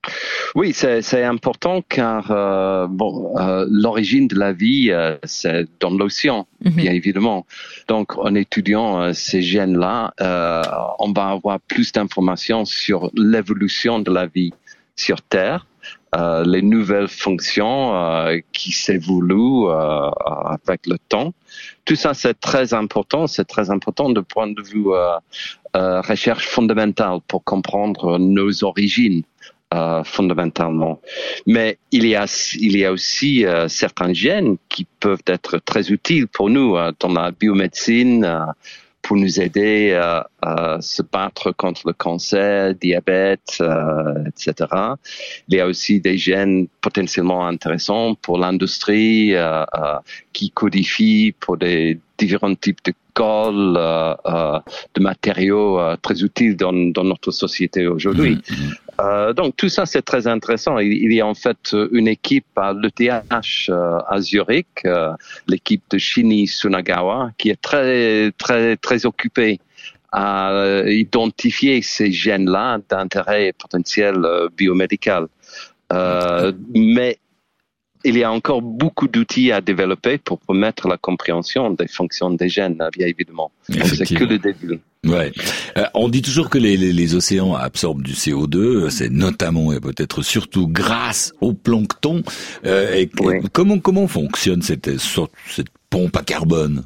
Oui, c'est important car l'origine de la vie, c'est dans l'océan, bien évidemment. Donc, en étudiant ces gènes-là, on va avoir plus d'informations sur l'évolution de la vie sur Terre, les nouvelles fonctions qui s'évoluent avec le temps. Tout ça, c'est très important. C'est très important de point de vue recherche fondamentale pour comprendre nos origines. Fondamentalement. Mais il y a aussi certains gènes qui peuvent être très utiles pour nous dans la biomédecine, pour nous aider à se battre contre le cancer, diabète, etc. Il y a aussi des gènes potentiellement intéressants pour l'industrie qui codifient pour des différents types de colle, de matériaux très utiles dans notre société aujourd'hui. Donc tout ça c'est très intéressant. Il y a en fait une équipe à l'ETH à Zurich, l'équipe de Shinya Tsunagawa, qui est très occupée à identifier ces gènes-là d'intérêt potentiel biomédical. Mais il y a encore beaucoup d'outils à développer pour permettre la compréhension des fonctions des gènes, bien évidemment. Donc c'est que le début. Ouais. On dit toujours que les océans absorbent du CO2, c'est notamment et peut-être surtout grâce au plancton. Comment fonctionne cette pompe à carbone?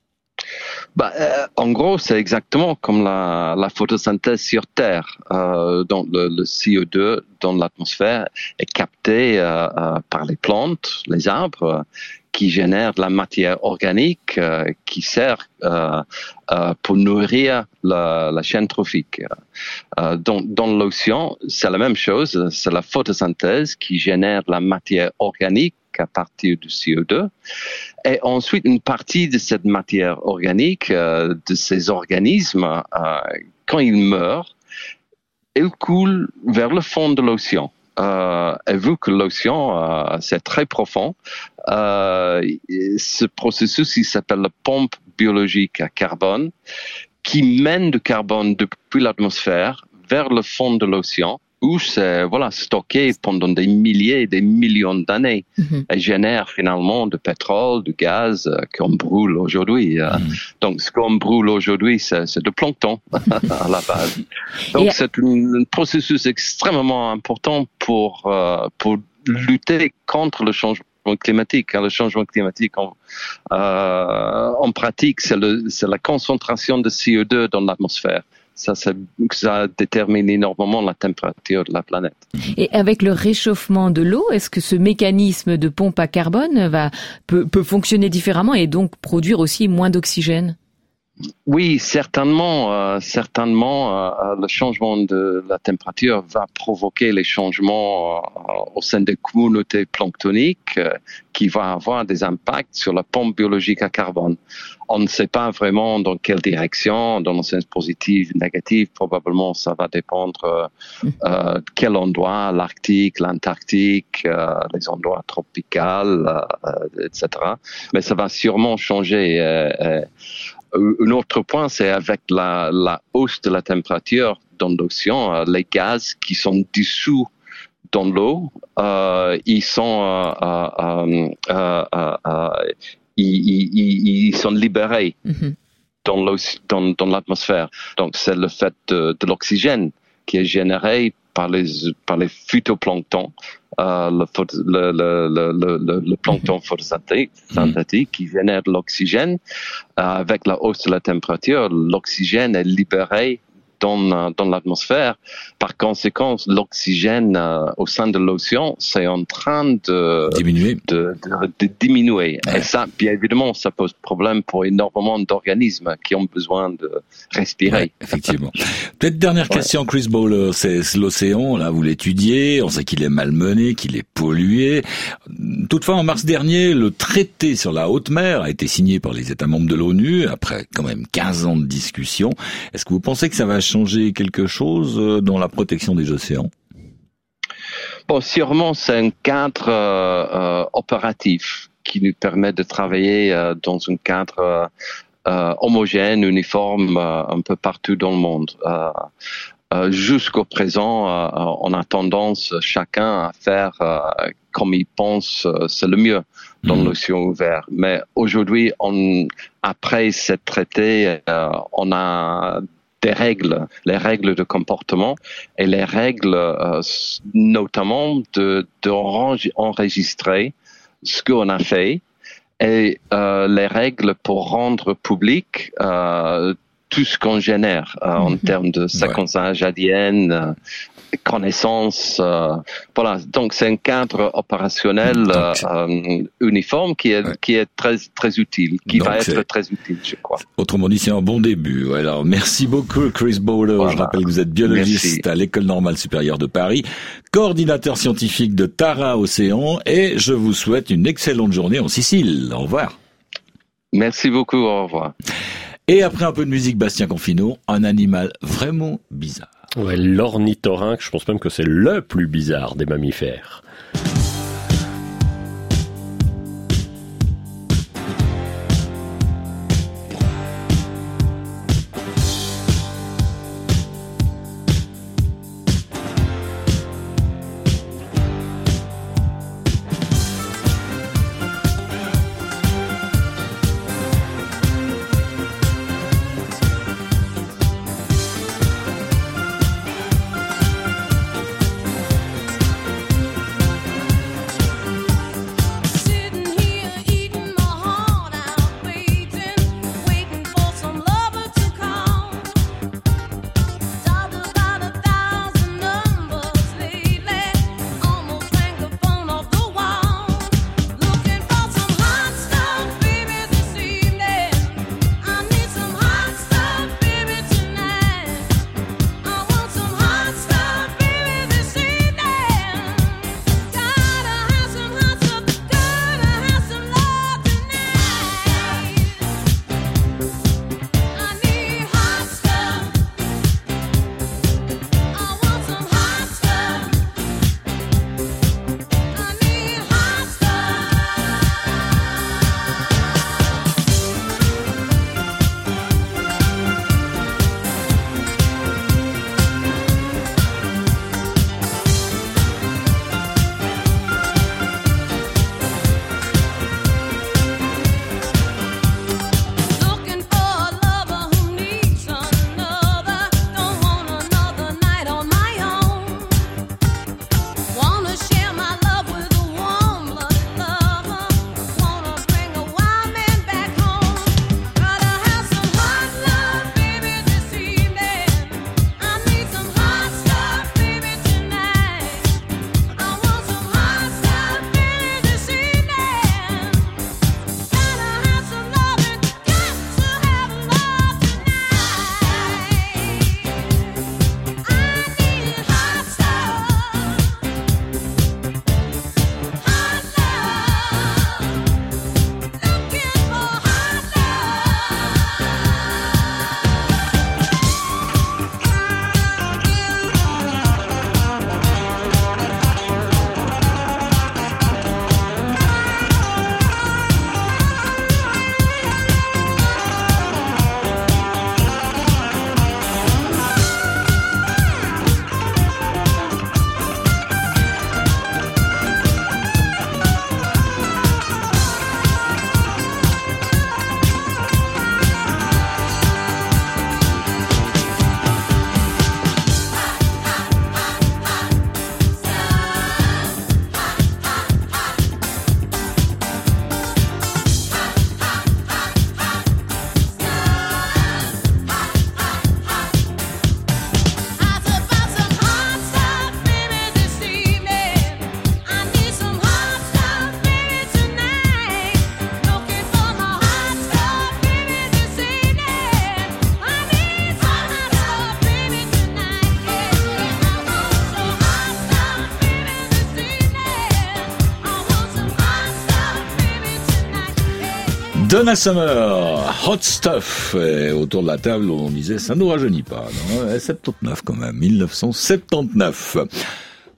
En gros, c'est exactement comme la photosynthèse sur Terre. Donc le CO2 dans l'atmosphère est capté par les plantes, les arbres, qui génèrent de la matière organique qui sert pour nourrir la chaîne trophique. Dans l'océan, c'est la même chose. C'est la photosynthèse qui génère de la matière organique à partir du CO2. Et ensuite, une partie de cette matière organique, de ces organismes, quand ils meurent, ils coulent vers le fond de l'océan. Et vu que l'océan, c'est très profond, ce processus, il s'appelle la pompe biologique à carbone, qui mène du carbone depuis l'atmosphère vers le fond de l'océan, où c'est stocké pendant des milliers et des millions d'années et génère finalement du pétrole, du gaz qu'on brûle aujourd'hui. Donc ce qu'on brûle aujourd'hui, c'est du plancton à la base. Donc c'est un processus extrêmement important pour lutter contre le changement climatique. Le changement climatique, en pratique, c'est la concentration de CO2 dans l'atmosphère. Ça détermine énormément la température de la planète. Et avec le réchauffement de l'eau, est-ce que ce mécanisme de pompe à carbone peut fonctionner différemment et donc produire aussi moins d'oxygène? Oui, certainement. Le changement de la température va provoquer les changements au sein des communautés planctoniques qui va avoir des impacts sur la pompe biologique à carbone. On ne sait pas vraiment dans quelle direction, dans le sens positif, négatif. Probablement, ça va dépendre de quel endroit, l'Arctique, l'Antarctique, les endroits tropicaux, etc. Mais ça va sûrement changer. Un autre point, c'est avec la hausse de la température dans l'océan, les gaz qui sont dissous dans l'eau, ils sont libérés dans l'atmosphère. Donc c'est le fait de l'oxygène qui est généré par les phytoplanctons, le plancton photosynthetique qui génère de l'oxygène. Avec la hausse de la température, l'oxygène est libéré dans l'atmosphère. Par conséquent, l'oxygène au sein de l'océan, c'est en train de diminuer. Et ça, bien évidemment, ça pose problème pour énormément d'organismes qui ont besoin de respirer. Ouais, effectivement. Peut-être dernière question, Chris Bowler, c'est l'océan, là, vous l'étudiez, on sait qu'il est malmené, qu'il est pollué. Toutefois, en mars dernier, le traité sur la haute mer a été signé par les États membres de l'ONU, après quand même 15 ans de discussion. Est-ce que vous pensez que ça va changer quelque chose dans la protection des océans? Bon, sûrement, c'est un cadre opératif qui nous permet de travailler dans un cadre homogène, uniforme, un peu partout dans le monde. jusqu'au présent, on a tendance chacun à faire comme il pense c'est le mieux dans l'océan ouvert. Mais aujourd'hui, après ce traité, on a des règles, les règles de comportement et les règles notamment d'enregistrer ce qu'on a fait et les règles pour rendre public tout ce qu'on génère en termes de séquençage ADN, connaissances. Voilà, donc c'est un cadre opérationnel uniforme qui est très très utile, qui va être très utile, je crois. Autrement dit, c'est un bon début. Alors, merci beaucoup, Chris Bowler. Voilà. Je rappelle que vous êtes biologiste à l'École normale supérieure de Paris, coordinateur scientifique de Tara Océan, et je vous souhaite une excellente journée en Sicile. Au revoir. Merci beaucoup, au revoir. Et après un peu de musique, Bastien Confineau, un animal vraiment bizarre. Ouais, l'ornithorynque, je pense même que c'est le plus bizarre des mammifères. Donna Summer, Hot Stuff. Et autour de la table, on disait, ça nous rajeunit pas. Non, 79 quand même, 1979.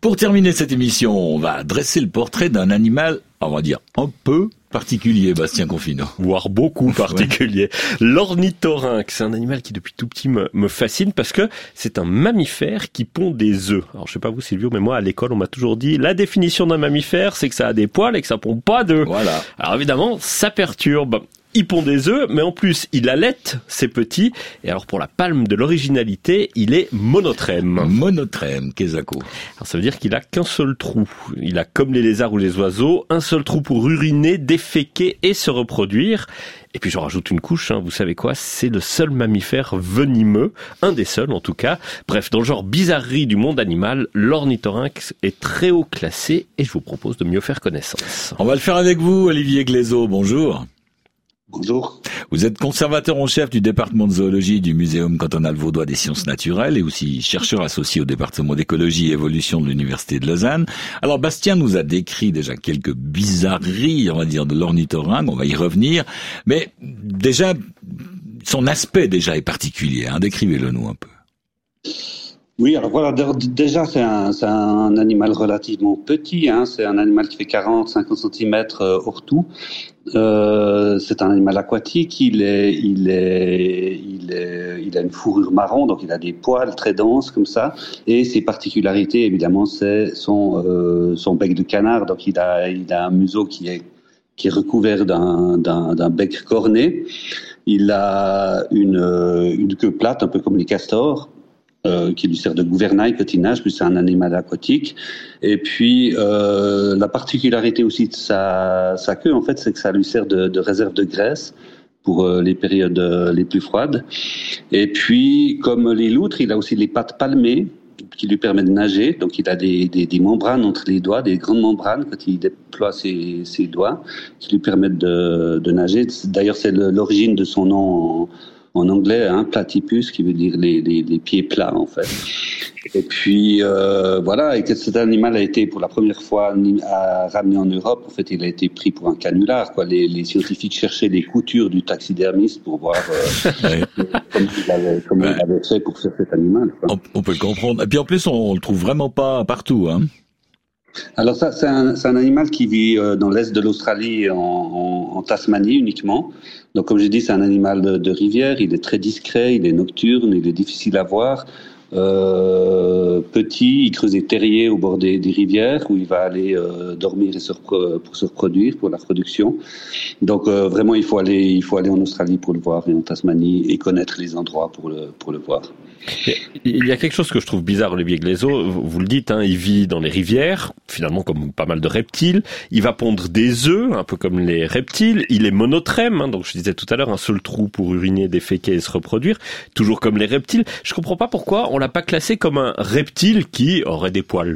Pour terminer cette émission, on va dresser le portrait d'un animal, on va dire, un peu particulier, Bastien Confino. Voire beaucoup particulier. Ouais. L'ornithorynque, c'est un animal qui depuis tout petit me fascine parce que c'est un mammifère qui pond des œufs. Alors je sais pas vous Silvio, mais moi à l'école on m'a toujours dit la définition d'un mammifère c'est que ça a des poils et que ça pond pas d'œufs. Voilà. Alors évidemment ça perturbe. Il pond des œufs, mais en plus, il allaite ses petits. Et alors, pour la palme de l'originalité, il est monotrème. Monotrème, Kezako. Alors, ça veut dire qu'il a qu'un seul trou. Il a, comme les lézards ou les oiseaux, un seul trou pour uriner, déféquer et se reproduire. Et puis, j'en rajoute une couche, vous savez quoi? C'est le seul mammifère venimeux. Un des seuls, en tout cas. Bref, dans le genre bizarrerie du monde animal, l'ornithorynque est très haut classé et je vous propose de mieux faire connaissance. On va le faire avec vous, Olivier Glaiseau. Bonjour. Bonjour. Vous êtes conservateur en chef du département de zoologie du Muséum cantonal vaudois des sciences naturelles et aussi chercheur associé au département d'écologie et évolution de l'Université de Lausanne. Alors Bastien nous a décrit déjà quelques bizarreries, on va dire, de l'ornithorynque, on va y revenir, mais déjà, son aspect déjà est particulier, décrivez-le nous un peu. Oui, alors voilà, déjà c'est un animal relativement petit, c'est un animal qui fait 40-50 cm hors tout. C'est un animal aquatique, il a une fourrure marron, donc il a des poils très denses comme ça, et ses particularités évidemment c'est son bec de canard, donc il a un museau qui est recouvert d'un bec corné. Il a une queue plate, un peu comme les castors. Qui lui sert de gouvernail quand il nage, puis c'est un animal aquatique. Et puis la particularité aussi de sa queue, en fait, c'est que ça lui sert de réserve de graisse pour les périodes les plus froides. Et puis, comme les loutres, il a aussi les pattes palmées qui lui permettent de nager. Donc, il a des membranes entre les doigts, des grandes membranes quand il déploie ses doigts, qui lui permettent de nager. D'ailleurs, c'est l'origine de son nom en anglais, platypus, qui veut dire les pieds plats, en fait. Et puis, voilà, et que cet animal a été pour la première fois ramené en Europe. En fait, il a été pris pour un canular, quoi. Les scientifiques cherchaient les coutures du taxidermiste pour voir comment il avait fait pour faire cet animal, quoi. On peut le comprendre. Et puis, en plus, on le trouve vraiment pas partout, Alors ça, c'est un animal qui vit dans l'est de l'Australie, en Tasmanie uniquement. Donc comme j'ai dit, c'est un animal de rivière, il est très discret, il est nocturne, il est difficile à voir. Petit, il creuse des terriers au bord des rivières où il va aller dormir pour se reproduire, pour la reproduction. Donc vraiment, il faut aller en Australie pour le voir et en Tasmanie et connaître les endroits pour le voir. Il y a quelque chose que je trouve bizarre, Olivier Glaiseau, vous le dites, il vit dans les rivières, finalement comme pas mal de reptiles, il va pondre des œufs, un peu comme les reptiles, il est monotrème, donc je disais tout à l'heure, un seul trou pour uriner, déféquer et se reproduire, toujours comme les reptiles. Je comprends pas pourquoi on l'a pas classé comme un reptile qui aurait des poils.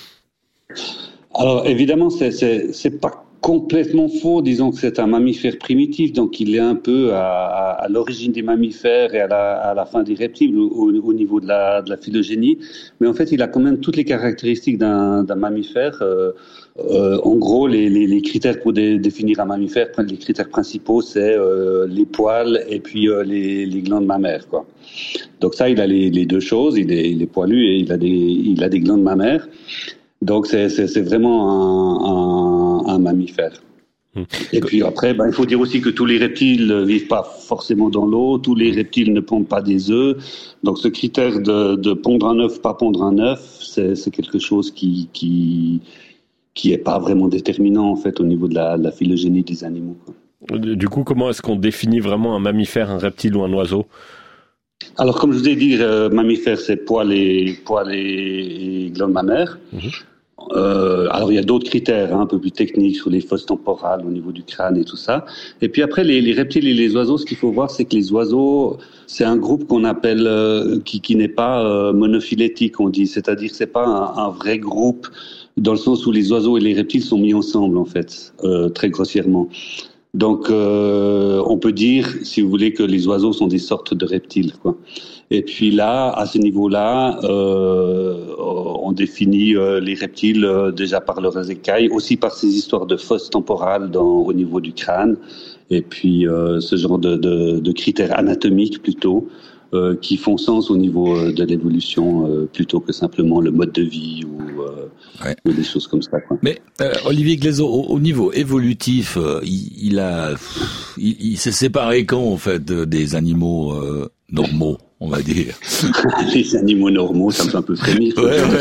Alors évidemment, c'est pas complètement faux, disons que c'est un mammifère primitif, donc il est un peu à l'origine des mammifères et à la fin des reptiles au niveau de la phylogénie, mais en fait il a quand même toutes les caractéristiques d'un mammifère. En gros, les critères pour définir un mammifère, les critères principaux, c'est les poils et puis les glandes mammaires, quoi. Donc ça, il a les deux choses, il est poilu et il a des glandes mammaires. Donc c'est vraiment un mammifère. Et puis après, il faut dire aussi que tous les reptiles ne vivent pas forcément dans l'eau, tous les reptiles ne pondent pas des œufs. Donc ce critère de pondre un œuf, pas pondre un œuf, c'est quelque chose qui est pas vraiment déterminant en fait au niveau de la phylogénie des animaux, quoi. Du coup, comment est-ce qu'on définit vraiment un mammifère, un reptile ou un oiseau ? Alors comme je vous ai dit, mammifère c'est poils et glandes mammaires. Alors il y a d'autres critères un peu plus techniques sur les fosses temporales au niveau du crâne et tout ça. Et puis après les reptiles et les oiseaux, ce qu'il faut voir, c'est que les oiseaux, c'est un groupe qu'on appelle qui n'est pas monophylétique, on dit, c'est-à-dire que c'est pas un vrai groupe dans le sens où les oiseaux et les reptiles sont mis ensemble en fait, très grossièrement. Donc on peut dire, si vous voulez, que les oiseaux sont des sortes de reptiles, quoi. Et puis là, à ce niveau-là, on définit les reptiles déjà par leurs écailles, aussi par ces histoires de fosses temporales au niveau du crâne, et puis ce genre de critères anatomiques plutôt. qui font sens au niveau de l'évolution plutôt que simplement le mode de vie ou des choses comme ça, quoi. Mais Olivier Glaizeau, au niveau évolutif, il s'est séparé quand en fait des animaux normaux, on va dire. Les animaux normaux, ça me fait un peu frémir.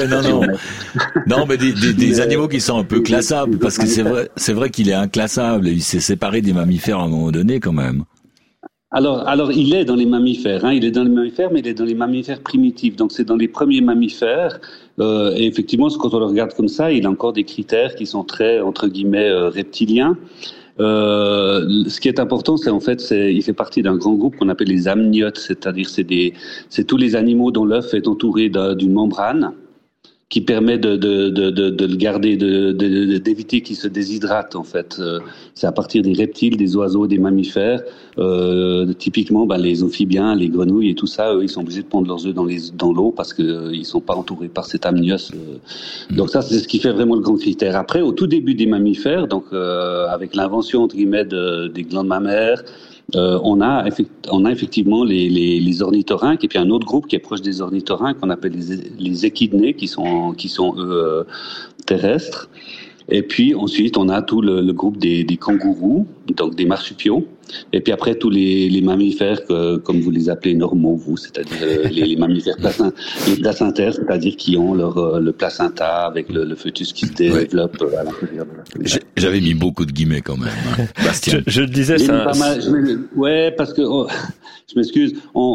Non, mais des animaux qui sont un peu classables, parce que c'est vrai qu'il est inclassable. Il s'est séparé des mammifères à un moment donné, quand même. Alors, il est dans les mammifères, hein. Il est dans les mammifères, mais il est dans les mammifères primitifs. Donc, c'est dans les premiers mammifères. Et effectivement, quand on le regarde comme ça, il a encore des critères qui sont très, entre guillemets, reptiliens. Ce qui est important, il fait partie d'un grand groupe qu'on appelle les amniotes, c'est-à-dire c'est tous les animaux dont l'œuf est entouré d'une membrane qui permet de le garder, d'éviter qu'il se déshydrate, en fait. C'est à partir des reptiles, des oiseaux, des mammifères. Typiquement, les amphibiens, les grenouilles et tout ça, eux, ils sont obligés de pondre leurs œufs dans l'eau parce que ils sont pas entourés par cet amnios. Donc ça, c'est ce qui fait vraiment le grand critère. Après, au tout début des mammifères, donc avec l'invention entre guillemets des glandes mammaires, on a effectivement les ornithorynques et puis un autre groupe qui est proche des ornithorynques qu'on appelle les échidnés qui sont eux terrestres. Et puis ensuite on a tout le groupe des kangourous, donc des marsupiaux. Et puis après tous les mammifères comme vous les appelez normaux, vous, c'est-à-dire les mammifères les placentaires, c'est-à-dire qui ont le placenta avec le fœtus qui se développe à l'intérieur de la. J'avais mis beaucoup de guillemets quand même, hein. Bastien. Je le disais, ça. Parce que je m'excuse,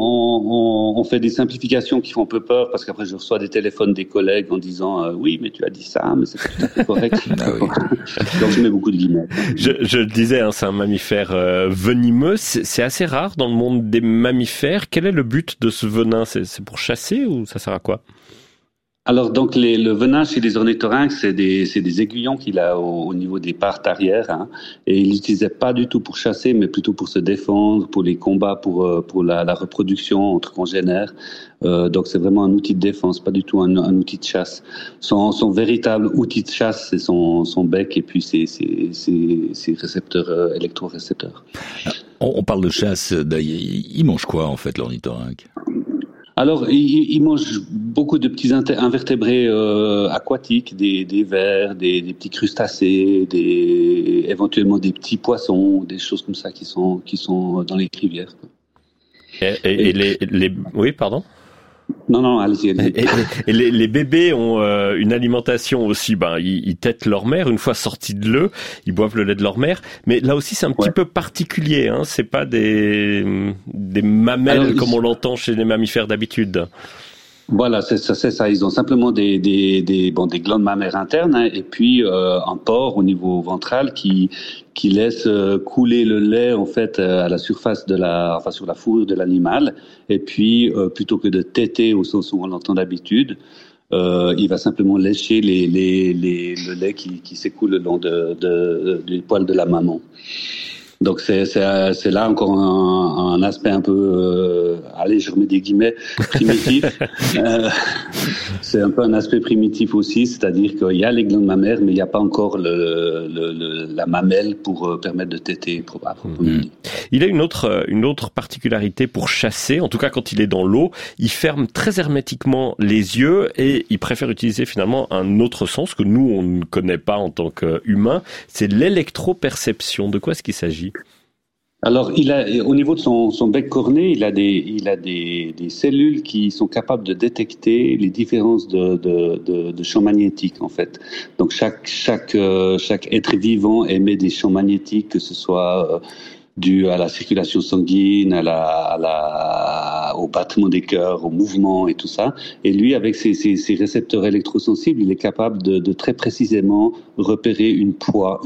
on fait des simplifications qui font un peu peur parce qu'après je reçois des téléphones des collègues en disant oui mais tu as dit ça mais c'est pas tout à fait correct. Donc je mets beaucoup de guillemets. Je le disais, hein, c'est un mammifère venimeux, c'est assez rare dans le monde des mammifères. Quel est le but de ce venin ? C'est pour chasser ou ça sert à quoi ? Alors donc le venin chez les ornithorynques, c'est des aiguillons qu'il a au niveau des parties arrière, hein, et il l'utilisait pas du tout pour chasser, mais plutôt pour se défendre, pour les combats, pour la reproduction entre congénères. Donc c'est vraiment un outil de défense, pas du tout un outil de chasse. Son véritable outil de chasse, c'est son bec et puis ses récepteurs électrorécepteurs. On parle de chasse, il mange quoi en fait l'ornithorynque ? Alors, il mange beaucoup de petits invertébrés aquatiques, des vers, des petits crustacés, éventuellement des petits poissons, des choses comme ça qui sont dans les rivières. Et oui, pardon. Non, allez-y. Et les bébés ont une alimentation aussi. Ils tètent leur mère une fois sortis de l'œuf, ils boivent le lait de leur mère. Mais là aussi, c'est un petit peu particulier. Hein. C'est pas des mamelles comme on l'entend chez les mammifères d'habitude. Voilà, c'est ça. Ils ont simplement des glandes mammaires internes, hein, et puis un port au niveau ventral qui laisse couler le lait en fait à la surface sur la fourrure de l'animal. Et puis plutôt que de téter au sens où on l'entend d'habitude, il va simplement lécher le lait qui s'écoule le long des poils de la maman. Donc c'est là encore un aspect un peu allez, je remets des guillemets primitif. C'est un peu un aspect primitif aussi, c'est-à-dire qu'il y a les glandes mammaires mais il n'y a pas encore la mamelle pour permettre de téter probablement. Il a une autre particularité pour chasser, en tout cas quand il est dans l'eau, il ferme très hermétiquement les yeux et il préfère utiliser finalement un autre sens que nous on ne connaît pas en tant qu'humains, c'est l'électroperception. De quoi est-ce qu'il s'agit ? Alors, au niveau de son bec corné, il a des cellules qui sont capables de détecter les différences de champs magnétiques, en fait. Donc, chaque être vivant émet des champs magnétiques, que ce soit dû à la circulation sanguine, au battement des cœurs, au mouvement et tout ça. Et lui, avec ses récepteurs électrosensibles, il est capable de très précisément repérer une proie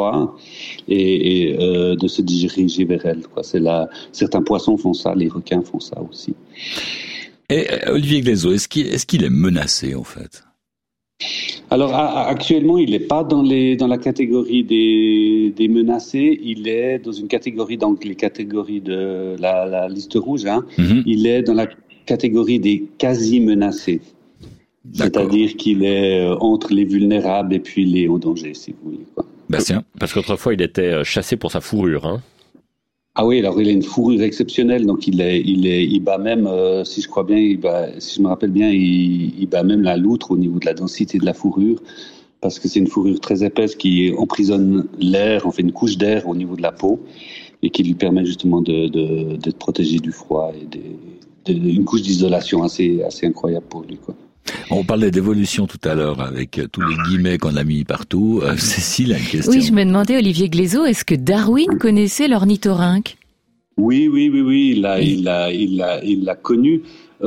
et de se diriger vers elle, quoi. Certains poissons font ça, les requins font ça aussi. Et Olivier Glaizeau, est-ce qu'il est menacé en fait ? Alors actuellement, il n'est pas dans la catégorie des menacés. Il est dans une catégorie, donc les catégories de la liste rouge. Hein. Mm-hmm. Il est dans la catégorie des quasi menacés. D'accord. C'est-à-dire qu'il est entre les vulnérables et puis les en danger, si vous voulez, quoi. Bastien, parce qu'autrefois il était chassé pour sa fourrure, hein. Ah oui, alors il a une fourrure exceptionnelle, donc il bat même, si je me rappelle bien, il bat même la loutre au niveau de la densité de la fourrure, parce que c'est une fourrure très épaisse qui emprisonne l'air, on fait une couche d'air au niveau de la peau, et qui lui permet justement d'être protégé du froid et une couche d'isolation assez incroyable pour lui, quoi. On parlait d'évolution tout à l'heure avec tous les guillemets qu'on a mis partout. Cécile a une question. Oui, je me demandais, Olivier Glaiseau, est-ce que Darwin connaissait l'ornithorynque ? Oui, il l'a connu.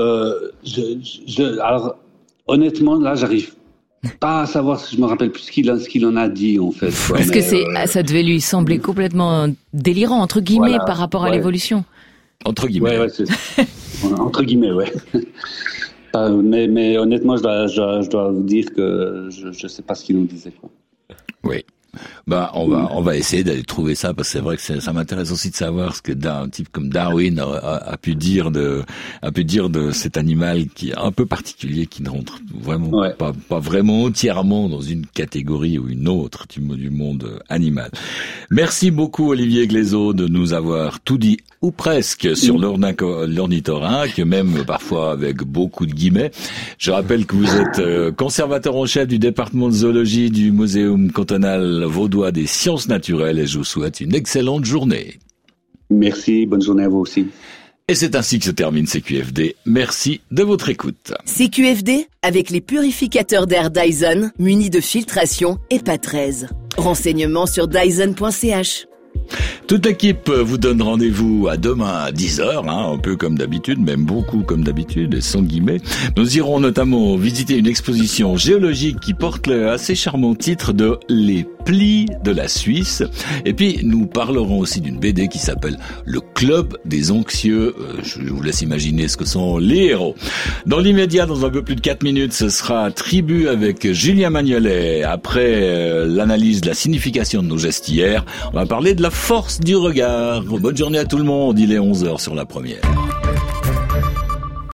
Alors, honnêtement, là, j'arrive pas à savoir, je me rappelle plus ce qu'il en a dit, en fait. Quoi. Parce que ça devait lui sembler complètement délirant, entre guillemets, par rapport à l'évolution. Entre guillemets. Entre guillemets, ouais. Mais honnêtement, je dois vous dire que je sais pas ce qu'il nous disait, quoi. Oui. On va essayer d'aller trouver ça, parce que c'est vrai que ça m'intéresse aussi de savoir ce que un type comme Darwin a pu dire de cet animal qui est un peu particulier, qui ne rentre vraiment pas vraiment entièrement dans une catégorie ou une autre du monde animal. Merci beaucoup, Olivier Glaiseau, de nous avoir tout dit, ou presque, sur l'ornithorynque, même parfois avec beaucoup de guillemets. Je rappelle que vous êtes conservateur en chef du département de zoologie du Muséum cantonal vaudois des sciences naturelles, et je vous souhaite une excellente journée. Merci, bonne journée à vous aussi. Et c'est ainsi que se termine CQFD. Merci de votre écoute. CQFD, avec les purificateurs d'air Dyson, munis de filtration EPA 13. Renseignements sur dyson.ch. Toute l'équipe vous donne rendez-vous à demain à 10h, un peu comme d'habitude, même beaucoup comme d'habitude, et sans guillemets. Nous irons notamment visiter une exposition géologique qui porte le assez charmant titre de Les Plis de la Suisse. Et puis, nous parlerons aussi d'une BD qui s'appelle Le Club des Anxieux. Je vous laisse imaginer ce que sont les héros. Dans l'immédiat, dans un peu plus de 4 minutes, ce sera Tribu avec Julien Magnolet. Après l'analyse de la signification de nos gestes hier, on va parler de la force du regard. Bonne journée à tout le monde, il est 11h sur la première.